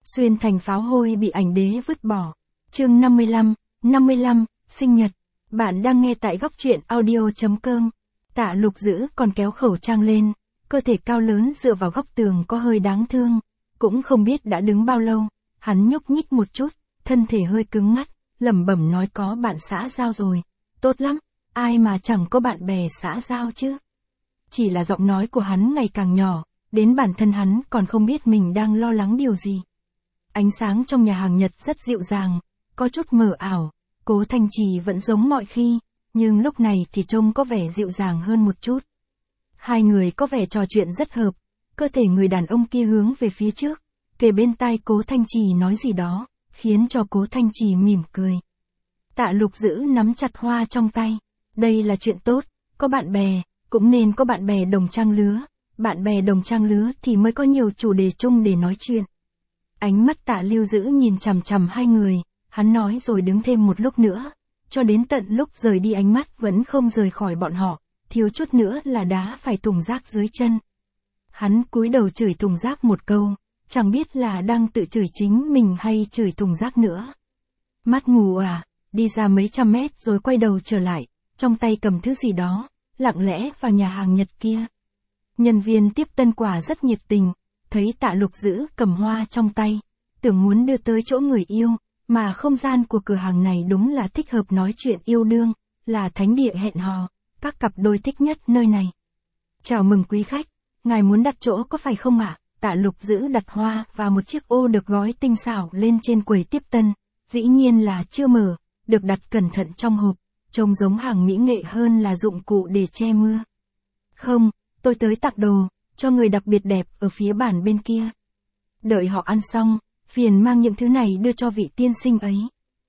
Xuyên thành pháo hôi bị ảnh đế vứt bỏ. Chương 55, sinh nhật. Bạn đang nghe tại góc truyện audio.com. Tạ Lục Dữ còn kéo khẩu trang lên, cơ thể cao lớn dựa vào góc tường có hơi đáng thương, cũng không biết đã đứng bao lâu, hắn nhúc nhích một chút, thân thể hơi cứng ngắc, lẩm bẩm nói có bạn xã giao rồi, tốt lắm, ai mà chẳng có bạn bè xã giao chứ. Chỉ là giọng nói của hắn ngày càng nhỏ, đến bản thân hắn còn không biết mình đang lo lắng điều gì. Ánh sáng trong nhà hàng Nhật rất dịu dàng, có chút mờ ảo, Cố Thanh Trì vẫn giống mọi khi, nhưng lúc này thì trông có vẻ dịu dàng hơn một chút. Hai người có vẻ trò chuyện rất hợp, cơ thể người đàn ông kia hướng về phía trước, kề bên tai Cố Thanh Trì nói gì đó, khiến cho Cố Thanh Trì mỉm cười. Tạ Lục Dữ nắm chặt hoa trong tay, đây là chuyện tốt, có bạn bè, cũng nên có bạn bè đồng trang lứa, bạn bè đồng trang lứa thì mới có nhiều chủ đề chung để nói chuyện. Ánh mắt Tạ Lưu Dữ nhìn chằm chằm hai người, hắn nói rồi đứng thêm một lúc nữa, cho đến tận lúc rời đi ánh mắt vẫn không rời khỏi bọn họ, thiếu chút nữa là đá phải thùng rác dưới chân. Hắn cúi đầu chửi thùng rác một câu, chẳng biết là đang tự chửi chính mình hay chửi thùng rác nữa. Mắt mù à, đi ra mấy trăm mét rồi quay đầu trở lại, trong tay cầm thứ gì đó, lặng lẽ vào nhà hàng Nhật kia. Nhân viên tiếp tân quả rất nhiệt tình, thấy Tạ Lục Dữ cầm hoa trong tay, tưởng muốn đưa tới chỗ người yêu, mà không gian của cửa hàng này đúng là thích hợp nói chuyện yêu đương, là thánh địa hẹn hò, các cặp đôi thích nhất nơi này. Chào mừng quý khách, ngài muốn đặt chỗ có phải không ạ? Tạ Lục Dữ đặt hoa và một chiếc ô được gói tinh xảo lên trên quầy tiếp tân, dĩ nhiên là chưa mở, được đặt cẩn thận trong hộp, trông giống hàng mỹ nghệ hơn là dụng cụ để che mưa. Không, tôi tới tặng đồ, cho người đặc biệt đẹp ở phía bàn bên kia. Đợi họ ăn xong, phiền mang những thứ này đưa cho vị tiên sinh ấy.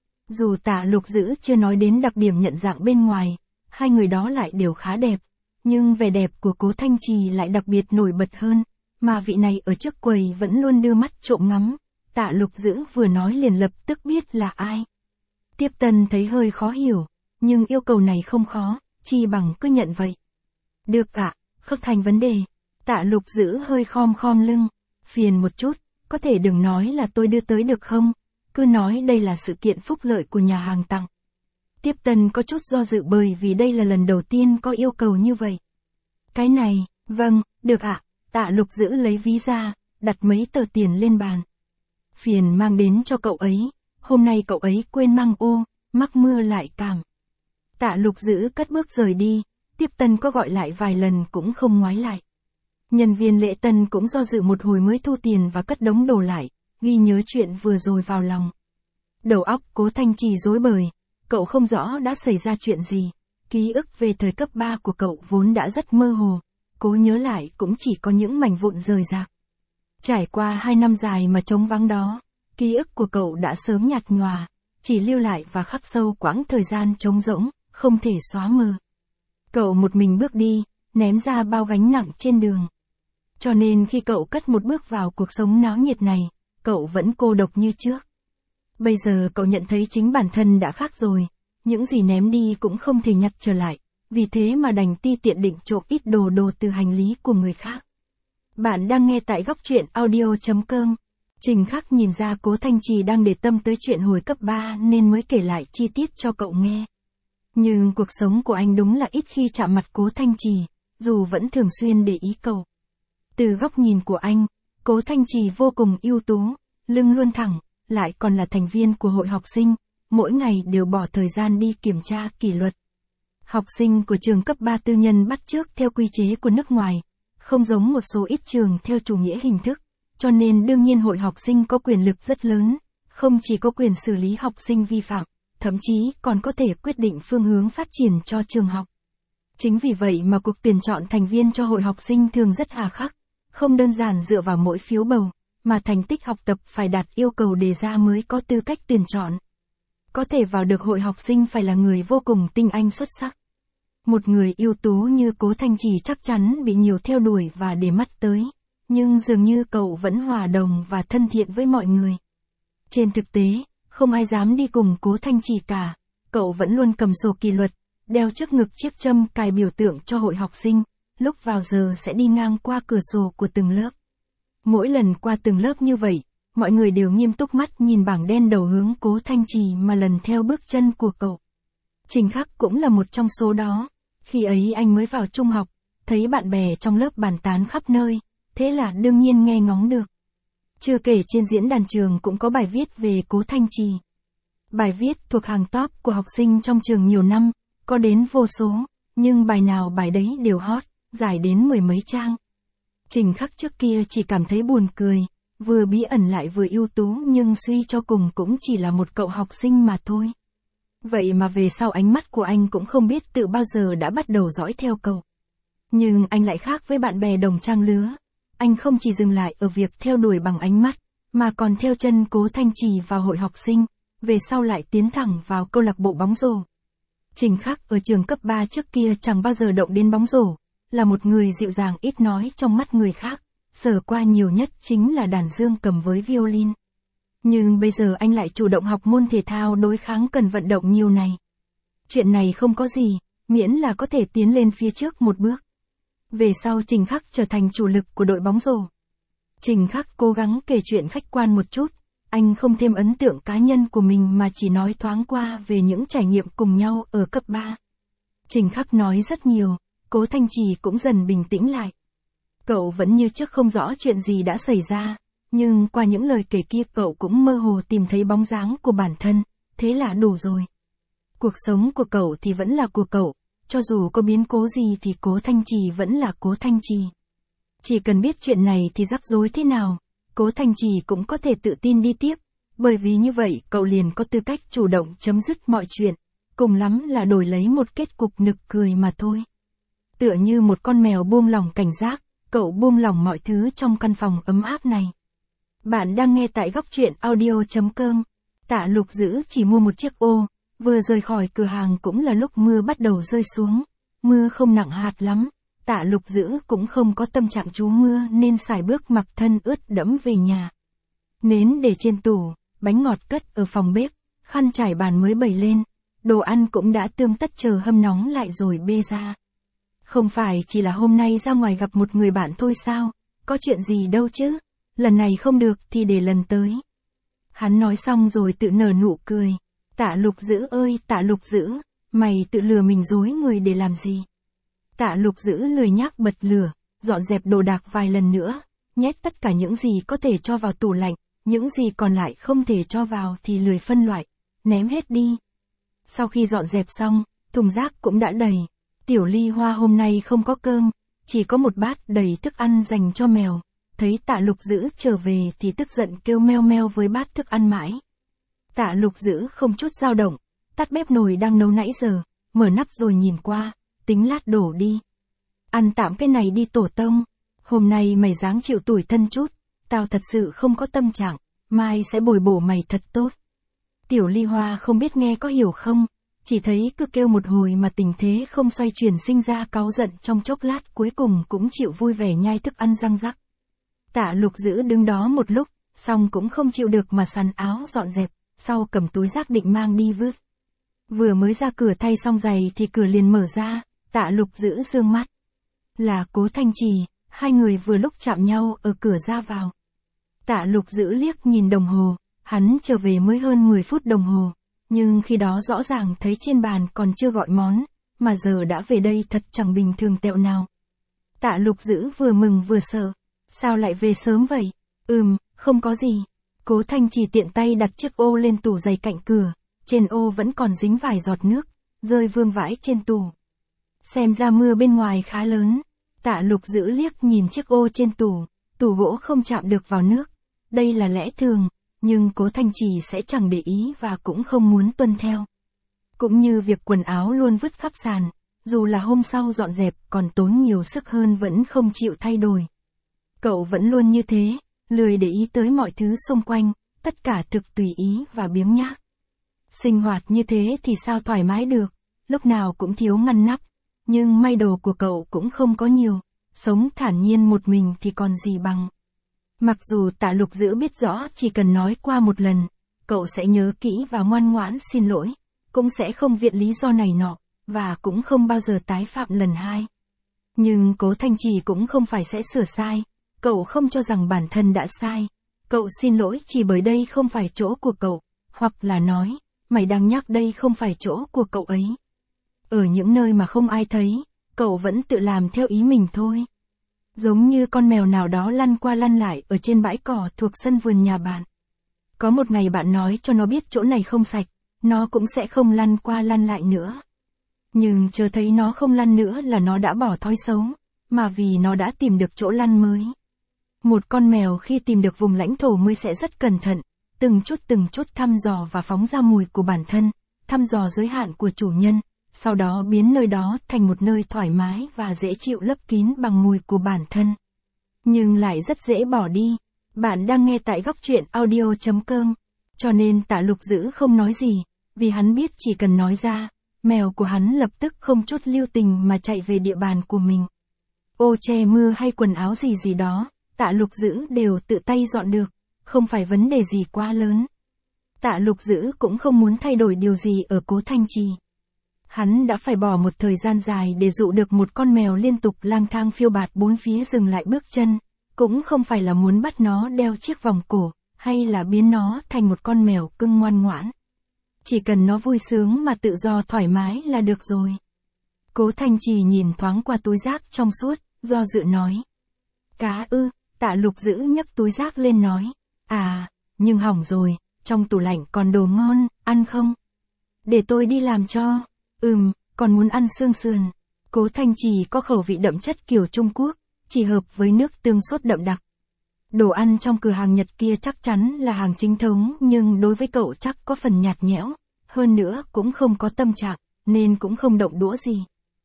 Dù Tạ Lục Dữ chưa nói đến đặc điểm nhận dạng bên ngoài, hai người đó lại đều khá đẹp, nhưng vẻ đẹp của Cố Thanh Trì lại đặc biệt nổi bật hơn, mà vị này ở trước quầy vẫn luôn đưa mắt trộm ngắm. Tạ Lục Dữ vừa nói liền lập tức biết là ai. Tiếp tân thấy hơi khó hiểu, nhưng yêu cầu này không khó, chi bằng cứ nhận vậy. Được ạ, không thành vấn đề. Tạ Lục Dữ hơi khom lưng, phiền một chút, có thể đừng nói là tôi đưa tới được không, cứ nói đây là sự kiện phúc lợi của nhà hàng tặng. Tiếp tân có chút do dự bởi vì đây là lần đầu tiên có yêu cầu như vậy. Cái này, vâng, được ạ. Tạ Lục Dữ lấy ví ra, đặt mấy tờ tiền lên bàn. Phiền mang đến cho cậu ấy, hôm nay cậu ấy quên mang ô, mắc mưa lại cảm. Tạ Lục Dữ cất bước rời đi, tiếp tân có gọi lại vài lần cũng không ngoái lại. Nhân viên lễ tân cũng do dự một hồi mới thu tiền và cất đống đồ lại, ghi nhớ chuyện vừa rồi vào lòng. Đầu óc Cố Thanh Trì rối bời, cậu không rõ đã xảy ra chuyện gì, ký ức về thời cấp 3 của cậu vốn đã rất mơ hồ, cố nhớ lại cũng chỉ có những mảnh vụn rời rạc. Trải qua 2 năm dài mà trống vắng đó, ký ức của cậu đã sớm nhạt nhòa, chỉ lưu lại và khắc sâu quãng thời gian trống rỗng, không thể xóa mờ. Cậu một mình bước đi, ném ra bao gánh nặng trên đường. Cho nên khi cậu cất một bước vào cuộc sống náo nhiệt này, cậu vẫn cô độc như trước. Bây giờ cậu nhận thấy chính bản thân đã khác rồi, những gì ném đi cũng không thể nhặt trở lại, vì thế mà đành ti tiện định trộm ít đồ từ hành lý của người khác. Bạn đang nghe tại góc truyện audio.com. Trình Khắc nhìn ra Cố Thanh Trì đang để tâm tới chuyện hồi cấp 3 nên mới kể lại chi tiết cho cậu nghe. Nhưng cuộc sống của anh đúng là ít khi chạm mặt Cố Thanh Trì, dù vẫn thường xuyên để ý cậu. Từ góc nhìn của anh, Cố Thanh Trì vô cùng ưu tú, lưng luôn thẳng, lại còn là thành viên của hội học sinh, mỗi ngày đều bỏ thời gian đi kiểm tra kỷ luật. Học sinh của trường cấp 3 tư nhân bắt chước theo quy chế của nước ngoài, không giống một số ít trường theo chủ nghĩa hình thức, cho nên đương nhiên hội học sinh có quyền lực rất lớn, không chỉ có quyền xử lý học sinh vi phạm, thậm chí còn có thể quyết định phương hướng phát triển cho trường học. Chính vì vậy mà cuộc tuyển chọn thành viên cho hội học sinh thường rất hà khắc, không đơn giản dựa vào mỗi phiếu bầu, mà thành tích học tập phải đạt yêu cầu đề ra mới có tư cách tuyển chọn. Có thể vào được hội học sinh phải là người vô cùng tinh anh xuất sắc. Một người ưu tú như Cố Thanh Trì chắc chắn bị nhiều theo đuổi và để mắt tới, nhưng dường như cậu vẫn hòa đồng và thân thiện với mọi người. Trên thực tế, không ai dám đi cùng Cố Thanh Trì cả, cậu vẫn luôn cầm sổ kỷ luật, đeo trước ngực chiếc châm cài biểu tượng cho hội học sinh, lúc vào giờ sẽ đi ngang qua cửa sổ của từng lớp. Mỗi lần qua từng lớp như vậy, mọi người đều nghiêm túc mắt nhìn bảng đen đầu hướng Cố Thanh Trì mà lần theo bước chân của cậu. Trình Khắc cũng là một trong số đó. Khi ấy anh mới vào trung học, thấy bạn bè trong lớp bàn tán khắp nơi, thế là đương nhiên nghe ngóng được. Chưa kể trên diễn đàn trường cũng có bài viết về Cố Thanh Trì. Bài viết thuộc hàng top của học sinh trong trường nhiều năm, có đến vô số, nhưng bài nào bài đấy đều hot, dài đến 10 mấy trang. Trình Khắc trước kia chỉ cảm thấy buồn cười, vừa bí ẩn lại vừa ưu tú nhưng suy cho cùng cũng chỉ là một cậu học sinh mà thôi. Vậy mà về sau ánh mắt của anh cũng không biết từ bao giờ đã bắt đầu dõi theo cậu. Nhưng anh lại khác với bạn bè đồng trang lứa. Anh không chỉ dừng lại ở việc theo đuổi bằng ánh mắt, mà còn theo chân Cố Thanh Trì vào hội học sinh, về sau lại tiến thẳng vào câu lạc bộ bóng rổ. Trình Khắc ở trường cấp 3 trước kia chẳng bao giờ động đến bóng rổ, là một người dịu dàng ít nói trong mắt người khác, sở qua nhiều nhất chính là đàn dương cầm với violin. Nhưng bây giờ anh lại chủ động học môn thể thao đối kháng cần vận động nhiều này. Chuyện này không có gì, miễn là có thể tiến lên phía trước một bước. Về sau Trình Khắc trở thành chủ lực của đội bóng rổ. Trình Khắc cố gắng kể chuyện khách quan một chút, anh không thêm ấn tượng cá nhân của mình mà chỉ nói thoáng qua về những trải nghiệm cùng nhau ở cấp 3. Trình Khắc nói rất nhiều, Cố Thanh Trì cũng dần bình tĩnh lại. Cậu vẫn như trước không rõ chuyện gì đã xảy ra, nhưng qua những lời kể kia cậu cũng mơ hồ tìm thấy bóng dáng của bản thân, thế là đủ rồi. Cuộc sống của cậu thì vẫn là của cậu, cho dù có biến cố gì thì Cố Thanh Trì vẫn là Cố Thanh Trì. Chỉ cần biết chuyện này thì rắc rối thế nào, Cố Thanh Trì cũng có thể tự tin đi tiếp, bởi vì như vậy cậu liền có tư cách chủ động chấm dứt mọi chuyện, cùng lắm là đổi lấy một kết cục nực cười mà thôi. Tựa như một con mèo buông lỏng cảnh giác, cậu buông lỏng mọi thứ trong căn phòng ấm áp này. Bạn đang nghe tại góc truyện audio.com. Tạ Lục Dữ chỉ mua một chiếc ô, vừa rời khỏi cửa hàng cũng là lúc mưa bắt đầu rơi xuống. Mưa không nặng hạt lắm, Tạ Lục Dữ cũng không có tâm trạng trú mưa nên sải bước mặc thân ướt đẫm về nhà. Nến để trên tủ, bánh ngọt cất ở phòng bếp, khăn trải bàn mới bày lên, đồ ăn cũng đã tươm tất chờ hâm nóng lại rồi bê ra. Không phải chỉ là hôm nay ra ngoài gặp một người bạn thôi sao, có chuyện gì đâu chứ, lần này không được thì để lần tới. Hắn nói xong rồi tự nở nụ cười. Tạ Lục Dữ ơi Tạ Lục Dữ, mày tự lừa mình dối người để làm gì? Tạ Lục Dữ lười nhác bật lửa, dọn dẹp đồ đạc vài lần nữa, nhét tất cả những gì có thể cho vào tủ lạnh, những gì còn lại không thể cho vào thì lười phân loại, ném hết đi. Sau khi dọn dẹp xong, thùng rác cũng đã đầy. Tiểu Ly Hoa hôm nay không có cơm, chỉ có một bát đầy thức ăn dành cho mèo. Thấy Tạ Lục Dữ trở về thì tức giận kêu meo meo với bát thức ăn mãi. Tạ Lục Dữ không chút dao động, tắt bếp nồi đang nấu nãy giờ, mở nắp rồi nhìn qua, tính lát đổ đi. Ăn tạm cái này đi tổ tông, hôm nay mày dáng chịu tủi thân chút, tao thật sự không có tâm trạng, mai sẽ bồi bổ mày thật tốt. Tiểu Ly Hoa không biết nghe có hiểu không, chỉ thấy cứ kêu một hồi mà tình thế không xoay chuyển sinh ra cáu giận trong chốc lát cuối cùng cũng chịu vui vẻ nhai thức ăn răng rắc. Tạ Lục Dữ đứng đó một lúc, xong cũng không chịu được mà sắn áo dọn dẹp, sau cầm túi rác định mang đi vứt. Vừa mới ra cửa thay xong giày thì cửa liền mở ra, Tạ Lục Dữ sương mắt. Là Cố Thanh Trì, hai người vừa lúc chạm nhau ở cửa ra vào. Tạ Lục Dữ liếc nhìn đồng hồ, hắn trở về mới hơn 10 phút đồng hồ, nhưng khi đó rõ ràng thấy trên bàn còn chưa gọi món, mà giờ đã về đây thật chẳng bình thường tẹo nào. Tạ Lục Dữ vừa mừng vừa sợ, sao lại về sớm vậy? Không có gì. Cố Thanh Trì tiện tay đặt chiếc ô lên tủ giày cạnh cửa, trên ô vẫn còn dính vài giọt nước, rơi vương vãi trên tủ. Xem ra mưa bên ngoài khá lớn. Tạ Lục Dữ liếc nhìn chiếc ô trên tủ gỗ không chạm được vào nước. Đây là lẽ thường, nhưng Cố Thanh Trì sẽ chẳng để ý và cũng không muốn tuân theo. Cũng như việc quần áo luôn vứt khắp sàn, dù là hôm sau dọn dẹp còn tốn nhiều sức hơn vẫn không chịu thay đổi. Cậu vẫn luôn như thế, lười để ý tới mọi thứ xung quanh, tất cả thực tùy ý và biếng nhác. Sinh hoạt như thế thì sao thoải mái được, lúc nào cũng thiếu ngăn nắp, nhưng may đồ của cậu cũng không có nhiều, sống thản nhiên một mình thì còn gì bằng. Mặc dù Tạ Lục Dữ biết rõ chỉ cần nói qua một lần, cậu sẽ nhớ kỹ và ngoan ngoãn xin lỗi, cũng sẽ không viện lý do này nọ, và cũng không bao giờ tái phạm lần hai. Nhưng Cố Thanh Trì cũng không phải sẽ sửa sai, cậu không cho rằng bản thân đã sai, cậu xin lỗi chỉ bởi đây không phải chỗ của cậu, hoặc là nói, mày đang nhắc đây không phải chỗ của cậu ấy. Ở những nơi mà không ai thấy, cậu vẫn tự làm theo ý mình thôi. Giống như con mèo nào đó lăn qua lăn lại ở trên bãi cỏ thuộc sân vườn nhà bạn. Có một ngày bạn nói cho nó biết chỗ này không sạch, nó cũng sẽ không lăn qua lăn lại nữa. Nhưng chờ thấy nó không lăn nữa là nó đã bỏ thói xấu, mà vì nó đã tìm được chỗ lăn mới. Một con mèo khi tìm được vùng lãnh thổ mới sẽ rất cẩn thận, từng chút thăm dò và phóng ra mùi của bản thân, thăm dò giới hạn của chủ nhân, sau đó biến nơi đó thành một nơi thoải mái và dễ chịu lấp kín bằng mùi của bản thân. Nhưng lại rất dễ bỏ đi. Bạn đang nghe tại góc truyện audio.com. Cho nên Tạ Lục Dữ không nói gì, vì hắn biết chỉ cần nói ra, mèo của hắn lập tức không chút lưu tình mà chạy về địa bàn của mình. Ô che mưa hay quần áo gì đó, Tạ Lục Dữ đều tự tay dọn được, không phải vấn đề gì quá lớn. Tạ Lục Dữ cũng không muốn thay đổi điều gì ở Cố Thanh Trì. Hắn đã phải bỏ một thời gian dài để dụ được một con mèo liên tục lang thang phiêu bạt bốn phía dừng lại bước chân, cũng không phải là muốn bắt nó đeo chiếc vòng cổ, hay là biến nó thành một con mèo cưng ngoan ngoãn. Chỉ cần nó vui sướng mà tự do thoải mái là được rồi. Cố Thanh Trì nhìn thoáng qua túi rác trong suốt, do dự nói. Cá ư, Tạ Lục Dữ nhấc túi rác lên nói. À, nhưng hỏng rồi, trong tủ lạnh còn đồ ngon, ăn không? Để tôi đi làm cho. Còn muốn ăn xương sườn. Cố Thanh Trì có khẩu vị đậm chất kiểu Trung Quốc, chỉ hợp với nước tương sốt đậm đặc. Đồ ăn trong cửa hàng Nhật kia chắc chắn là hàng chính thống, nhưng đối với cậu chắc có phần nhạt nhẽo, hơn nữa cũng không có tâm trạng, nên cũng không động đũa gì.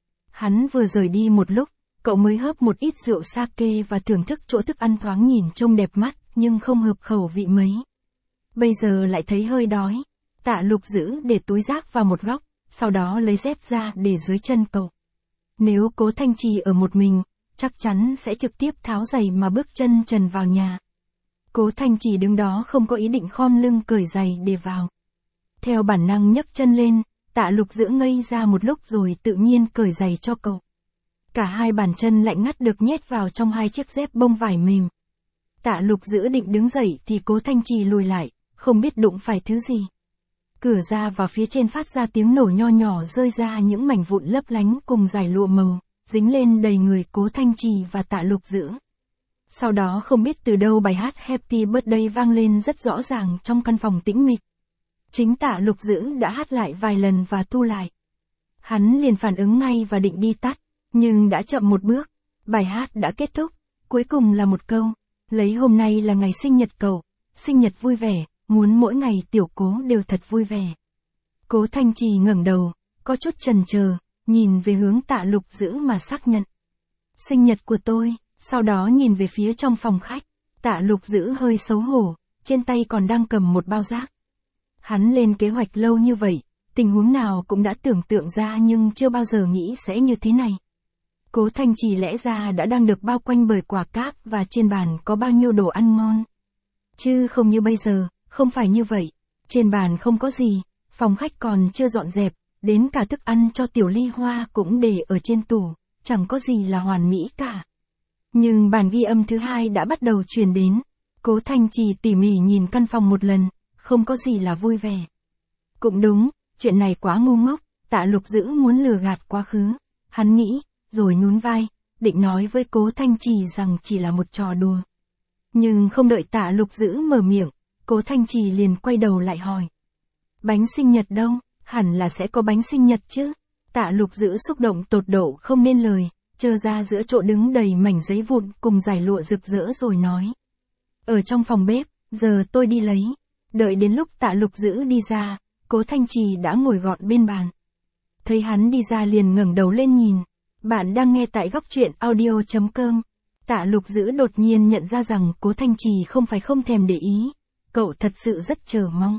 Hắn vừa rời đi một lúc, cậu mới hớp một ít rượu sake và thưởng thức chỗ thức ăn thoáng nhìn trông đẹp mắt, nhưng không hợp khẩu vị mấy. Bây giờ lại thấy hơi đói. Tạ Lục Dữ để túi rác vào một góc, sau đó lấy dép ra để dưới chân cậu. Nếu Cố Thanh Trì ở một mình, chắc chắn sẽ trực tiếp tháo giày mà bước chân trần vào nhà. Cố Thanh Trì đứng đó không có ý định khom lưng cởi giày để vào. Theo bản năng nhấc chân lên, Tạ Lục Dữ ngây ra một lúc rồi tự nhiên cởi giày cho cậu. Cả hai bàn chân lạnh ngắt được nhét vào trong hai chiếc dép bông vải mềm. Tạ Lục Dữ định đứng dậy thì Cố Thanh Trì lùi lại, không biết đụng phải thứ gì. Cửa ra vào phía trên phát ra tiếng nổ nho nhỏ, rơi ra những mảnh vụn lấp lánh cùng dải lụa màu, dính lên đầy người Cố Thanh Trì và Tạ Lục Dữ. Sau đó không biết từ đâu bài hát Happy Birthday vang lên rất rõ ràng trong căn phòng tĩnh mịch. Chính Tạ Lục Dữ đã hát lại vài lần và thu lại. Hắn liền phản ứng ngay và định đi tắt, nhưng đã chậm một bước. Bài hát đã kết thúc, cuối cùng là một câu, lấy hôm nay là ngày sinh nhật cậu, sinh nhật vui vẻ, muốn mỗi ngày tiểu Cố đều thật vui vẻ. Cố Thanh Trì ngẩng đầu, có chút chần chờ, nhìn về hướng Tạ Lục Dữ mà xác nhận. Sinh nhật của tôi, sau đó nhìn về phía trong phòng khách. Tạ Lục Dữ hơi xấu hổ, trên tay còn đang cầm một bao rác. Hắn lên kế hoạch lâu như vậy, tình huống nào cũng đã tưởng tượng ra nhưng chưa bao giờ nghĩ sẽ như thế này. Cố Thanh Trì lẽ ra đã đang được bao quanh bởi quả cáp và trên bàn có bao nhiêu đồ ăn ngon. Chứ không như bây giờ, không phải như vậy. Trên bàn không có gì, phòng khách còn chưa dọn dẹp, đến cả thức ăn cho Tiểu Ly Hoa cũng để ở trên tủ, chẳng có gì là hoàn mỹ cả. Nhưng bản ghi âm thứ hai đã bắt đầu truyền đến. Cố Thanh Trì tỉ mỉ nhìn căn phòng một lần, không có gì là vui vẻ. Cũng đúng, chuyện này quá ngu ngốc, Tạ Lục Dữ muốn lừa gạt quá khứ. Hắn nghĩ, rồi nhún vai, định nói với Cố Thanh Trì rằng chỉ là một trò đùa. Nhưng không đợi Tạ Lục Dữ mở miệng, Cố Thanh Trì liền quay đầu lại hỏi. Bánh sinh nhật đâu, hẳn là sẽ có bánh sinh nhật chứ. Tạ Lục Dữ xúc động tột độ không nên lời, trơ ra giữa chỗ đứng đầy mảnh giấy vụn cùng dải lụa rực rỡ rồi nói. Ở trong phòng bếp, giờ tôi đi lấy. Đợi đến lúc Tạ Lục Dữ đi ra, Cố Thanh Trì đã ngồi gọn bên bàn. Thấy hắn đi ra liền ngẩng đầu lên nhìn. Bạn đang nghe tại góc truyện audio.com. Tạ Lục Dữ đột nhiên nhận ra rằng Cố Thanh Trì không phải không thèm để ý. Cậu thật sự rất chờ mong.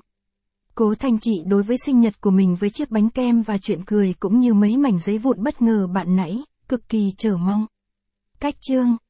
Cố Thanh Trì đối với sinh nhật của mình với chiếc bánh kem và chuyện cười cũng như mấy mảnh giấy vụn bất ngờ bạn nãy, cực kỳ chờ mong. Cách chương